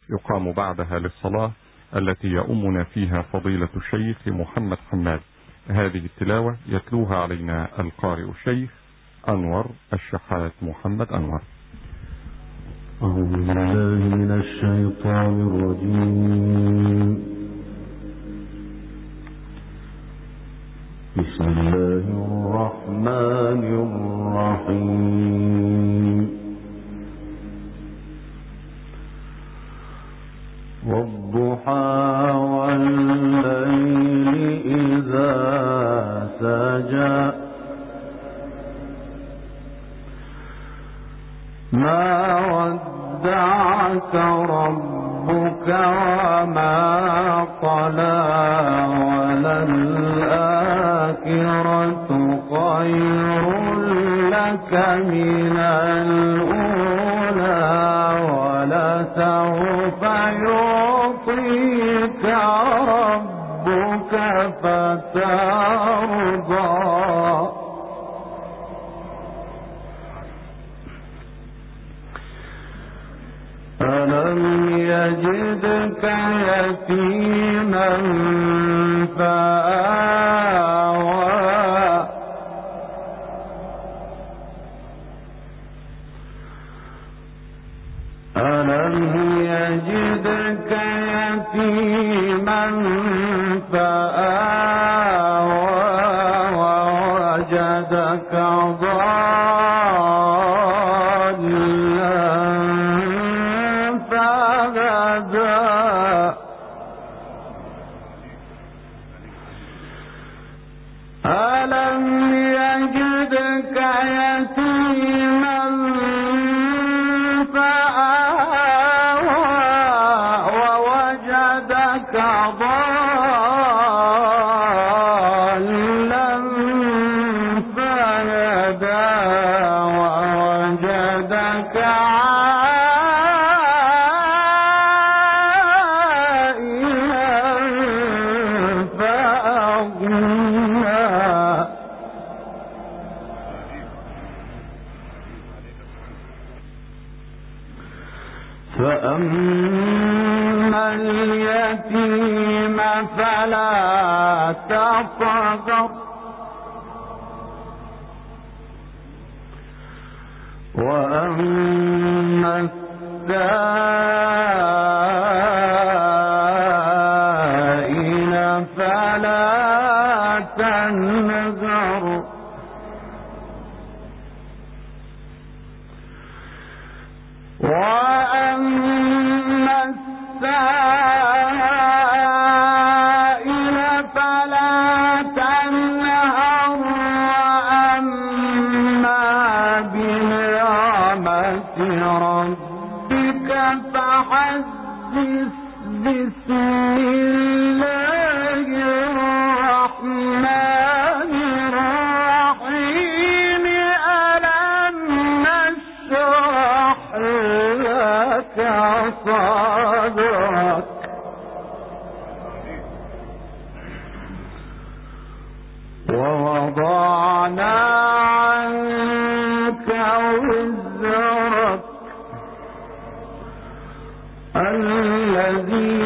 يقام بعدها للصلاة التي يؤمنا فيها فضيلة الشيخ محمد حماد. هذه التلاوة يتلوها علينا القارئ الشيخ أنور الشحات محمد أنور. أعوذ بالله من الشيطان الرجيم. بسم الله الرحمن الرحيم. والضحى والليل إذا سجى ما ودعك ربك وما قلى وللآخرة خير لك من الأولى ولسوف يعطيك ربك فترضى. ألم يجدك يتيما فآوى ألم يجدك يتيما فآوى ووجدك ألم يجدك يتيما فآوى ووجدك ضالا فهدى ووجدك عائلا فأغنى. فأما اليتيم فلا تقهر وأما السائل فلا تنهر وأما السائل فلا تنهر وأما بنعمة ربك فحدث. بسم الله الرحمن الرحيم. ألم نشرح لك صدرك ووضعنا عنك وزرك الذي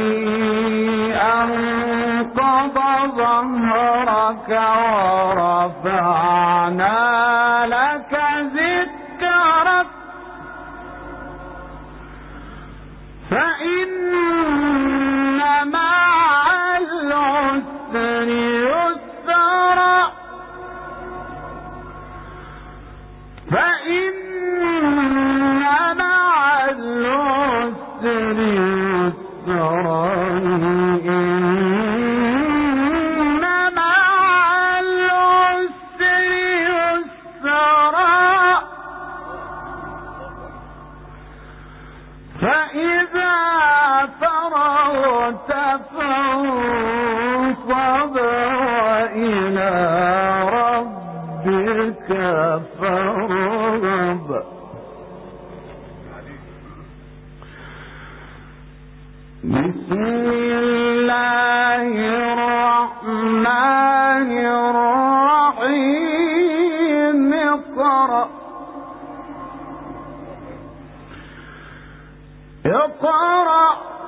أنقض ظهرك ورفعنا لك ذكرك فإن مع العسر يسرا فإن مع العسر يسرا إن مع العسر يسرا فإذا فرغت فانصب وإلى ربك فارغب. بسم الله الرحمن الرحيم. اقرأ اقرأ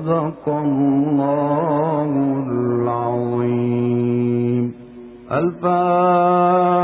صدق الله العظيم. الفاتحة.